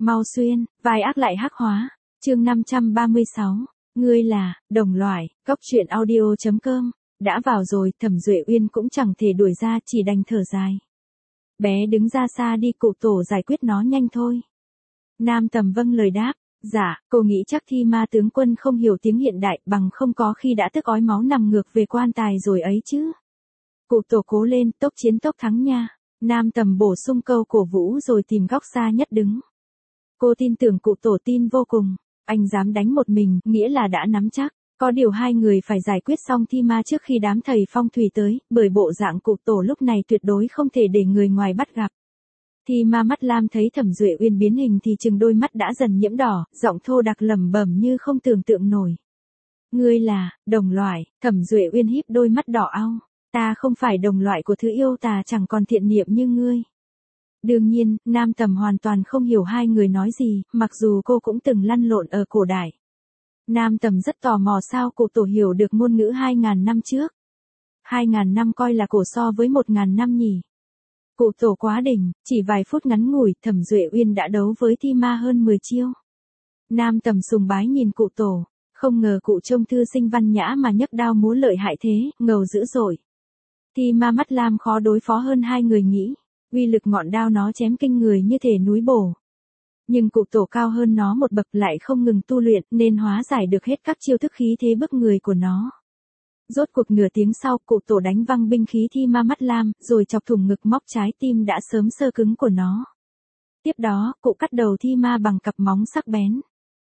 Mau xuyên, vai ác lại hắc hóa. Chương 536. Ngươi là đồng loại. Góc truyện audio.com. Đã vào rồi, Thẩm Duệ Uyên cũng chẳng thể đuổi ra, chỉ đành thở dài. Bé đứng ra xa đi, cụ tổ giải quyết nó nhanh thôi. Nam Tầm vâng lời đáp. Dạ, cô nghĩ chắc Thi Ma tướng quân không hiểu tiếng hiện đại, bằng không có khi đã tức ói máu nằm ngược về quan tài rồi ấy chứ. Cụ tổ cố lên, tốc chiến tốc thắng nha. Nam Tầm bổ sung câu cổ vũ rồi tìm góc xa nhất đứng. Cô tin tưởng cụ tổ tin vô cùng. Anh dám đánh một mình, nghĩa là đã nắm chắc. Có điều hai người phải giải quyết xong Thi Ma trước khi đám thầy phong thủy tới, bởi bộ dạng cụ tổ lúc này tuyệt đối không thể để người ngoài bắt gặp. Thi Ma mắt lam thấy Thẩm Duệ Uyên biến hình thì chừng đôi mắt đã dần nhiễm đỏ, giọng thô đặc lẩm bẩm như không tưởng tượng nổi. Ngươi là đồng loại. Thẩm Duệ Uyên híp đôi mắt đỏ au. Ta không phải đồng loại của thứ yêu tà, chẳng còn thiện niệm như ngươi. Đương nhiên, Nam Tầm hoàn toàn không hiểu hai người nói gì, mặc dù cô cũng từng lăn lộn ở cổ đại. Nam Tầm rất tò mò sao cụ tổ hiểu được ngôn ngữ 2.000 năm trước. 2.000 năm coi là cổ so với 1.000 năm nhỉ. Cụ tổ quá đỉnh, chỉ vài phút ngắn ngủi, Thẩm Duệ Uyên đã đấu với Thi Ma hơn 10 chiêu. Nam Tầm sùng bái nhìn cụ tổ, không ngờ cụ trông thư sinh văn nhã mà nhấc đao múa lợi hại thế, ngầu dữ dội. Thi Ma mắt lam khó đối phó hơn hai người nghĩ, uy lực ngọn đao nó chém kinh người như thể núi bổ. Nhưng cụ tổ cao hơn nó một bậc, lại không ngừng tu luyện nên hóa giải được hết các chiêu thức khí thế bức người của nó. Rốt cuộc nửa tiếng sau, cụ tổ đánh văng binh khí Thi Ma mắt lam, rồi chọc thủng ngực móc trái tim đã sớm sơ cứng của nó. Tiếp đó, cụ cắt đầu Thi Ma bằng cặp móng sắc bén.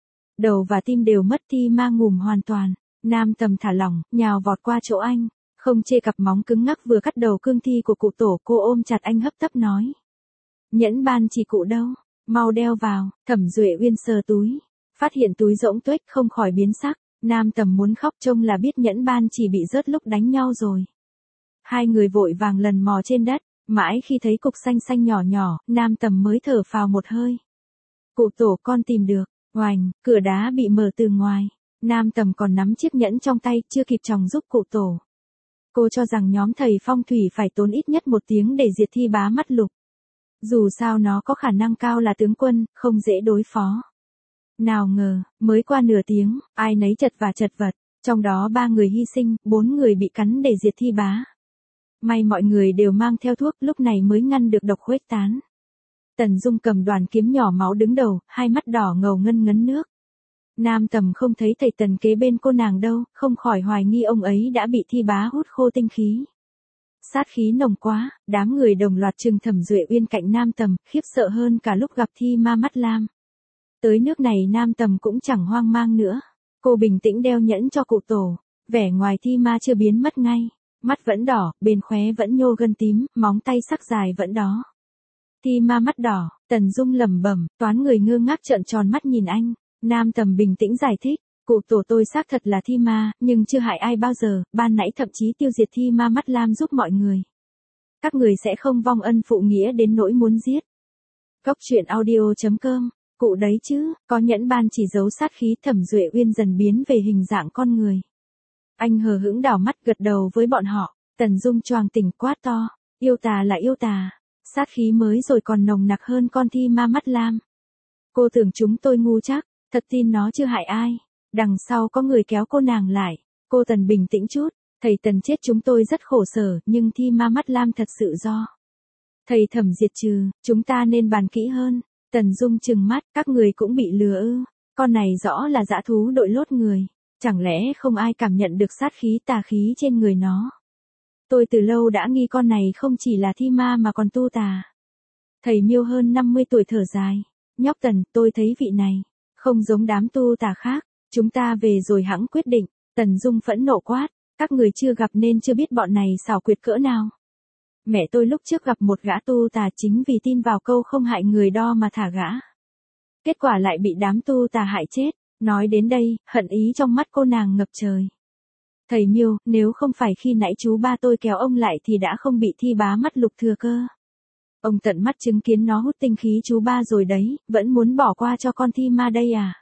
Đầu và tim đều mất, Thi Ma ngủm hoàn toàn. Nam Tầm thả lỏng, nhào vọt qua chỗ anh. Không chê cặp móng cứng ngắc vừa cắt đầu cương thi của cụ tổ, cô ôm chặt anh hấp tấp nói. Nhẫn ban chỉ cụ đâu, mau đeo vào. Thẩm Duệ Uyên sờ túi, phát hiện túi rỗng tuếch, không khỏi biến sắc. Nam Tầm muốn khóc, trông là biết nhẫn ban chỉ bị rớt lúc đánh nhau rồi. Hai người vội vàng lần mò trên đất, mãi khi thấy cục xanh xanh nhỏ nhỏ, Nam Tầm mới thở phào một hơi. Cụ tổ, con tìm được. Oành, cửa đá bị mở từ ngoài. Nam Tầm còn nắm chiếc nhẫn trong tay, chưa kịp chòng giúp cụ tổ. Cô cho rằng nhóm thầy phong thủy phải tốn ít nhất 1 tiếng để diệt Thi Bá Mắt Lục. Dù sao nó có khả năng cao là tướng quân, không dễ đối phó. Nào ngờ, mới qua nửa tiếng, ai nấy chật vật, trong đó 3 người hy sinh, 4 người bị cắn để diệt Thi Bá. May mọi người đều mang theo thuốc, lúc này mới ngăn được độc khuếch tán. Tần Dung cầm đoàn kiếm nhỏ máu đứng đầu, hai mắt đỏ ngầu ngân ngấn nước. Nam Tầm không thấy thầy Tần kế bên cô nàng đâu, không khỏi hoài nghi ông ấy đã bị Thi Bá hút khô tinh khí. Sát khí nồng quá, đám người đồng loạt trừng Thẩm Duệ Uyên cạnh Nam Tầm, khiếp sợ hơn cả lúc gặp Thi Ma mắt lam. Tới nước này Nam Tầm cũng chẳng hoang mang nữa. Cô bình tĩnh đeo nhẫn cho cụ tổ, vẻ ngoài Thi Ma chưa biến mất ngay. Mắt vẫn đỏ, bên khóe vẫn nhô gân tím, móng tay sắc dài vẫn đó. Thi Ma mắt đỏ, Tần Dung lẩm bẩm, toán người ngơ ngác trợn tròn mắt nhìn anh. Nam Tầm bình tĩnh giải thích, cụ tổ tôi xác thật là Thi Ma, nhưng chưa hại ai bao giờ, ban nãy thậm chí tiêu diệt Thi Ma mắt lam giúp mọi người. Các người sẽ không vong ân phụ nghĩa đến nỗi muốn giết. Góc truyện audio.com, cụ đấy chứ, có nhẫn ban chỉ giấu sát khí. Thẩm Duệ Uyên dần biến về hình dạng con người. Anh hờ hững đảo mắt gật đầu với bọn họ. Tần Dung choàng tỉnh quát to, yêu tà là yêu tà, sát khí mới rồi còn nồng nặc hơn con Thi Ma mắt lam. Cô tưởng chúng tôi ngu chắc, thật tin nó chưa hại ai. Đằng sau có người kéo cô nàng lại. Cô Tần bình tĩnh chút, thầy Tần chết chúng tôi rất khổ sở, nhưng Thi Ma mắt lam thật sự do thầy Thẩm diệt trừ, chúng ta nên bàn kỹ hơn. Tần Dung trừng mắt, các người cũng bị lừa ư? Con này rõ là dã thú đội lốt người, chẳng lẽ không ai cảm nhận được sát khí tà khí trên người nó? Tôi từ lâu đã nghi con này không chỉ là Thi Ma mà còn tu tà. Thầy Miêu hơn 50 tuổi thở dài, nhóc Tần, tôi thấy vị này không giống đám tu tà khác, chúng ta về rồi hẵng quyết định. Tần Dung phẫn nộ quát, các người chưa gặp nên chưa biết bọn này xảo quyệt cỡ nào. Mẹ tôi lúc trước gặp một gã tu tà chính vì tin vào câu không hại người đo mà thả gã. Kết quả lại bị đám tu tà hại chết. Nói đến đây, hận ý trong mắt cô nàng ngập trời. Thầy Miêu, nếu không phải khi nãy chú ba tôi kéo ông lại thì đã không bị Thi Bá Mắt Lục thừa cơ. Ông tận mắt chứng kiến nó hút tinh khí chú ba rồi đấy, vẫn muốn bỏ qua cho con Thi Ma đây à?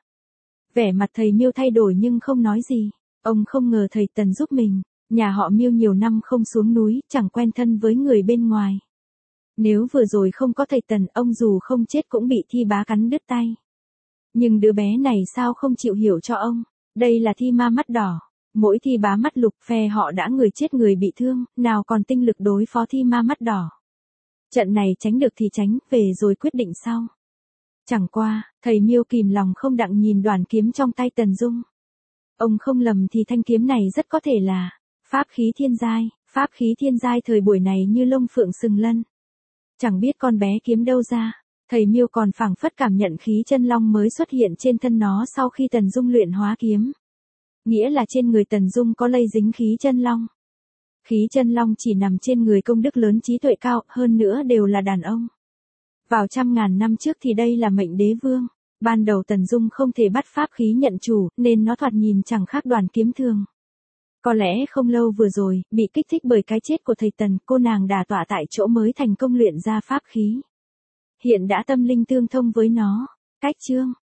Vẻ mặt thầy Miêu thay đổi nhưng không nói gì. Ông không ngờ thầy Tần giúp mình. Nhà họ Miêu nhiều năm không xuống núi, chẳng quen thân với người bên ngoài. Nếu vừa rồi không có thầy Tần, ông dù không chết cũng bị Thi Bá cắn đứt tay. Nhưng đứa bé này sao không chịu hiểu cho ông, đây là Thi Ma mắt đỏ. Mỗi Thi Bá mắt lục phe họ đã người chết người bị thương, nào còn tinh lực đối phó Thi Ma mắt đỏ. Trận này tránh được thì tránh, về rồi quyết định sau. Chẳng qua, thầy Miêu kìm lòng không đặng nhìn đoàn kiếm trong tay Tần Dung. Ông không lầm thì thanh kiếm này rất có thể là pháp khí thiên giai. Pháp khí thiên giai thời buổi này như lông phượng sừng lân. Chẳng biết con bé kiếm đâu ra, thầy Miêu còn phảng phất cảm nhận khí chân long mới xuất hiện trên thân nó sau khi Tần Dung luyện hóa kiếm. Nghĩa là trên người Tần Dung có lây dính khí chân long. Khí chân long chỉ nằm trên người công đức lớn trí tuệ cao, hơn nữa đều là đàn ông. Vào trăm ngàn năm trước thì đây là mệnh đế vương. Ban đầu Tần Dung không thể bắt pháp khí nhận chủ, nên nó thoạt nhìn chẳng khác đoàn kiếm thường. Có lẽ không lâu vừa rồi, bị kích thích bởi cái chết của thầy Tần, cô nàng đả tọa tại chỗ mới thành công luyện ra pháp khí. Hiện đã tâm linh tương thông với nó. Cách chương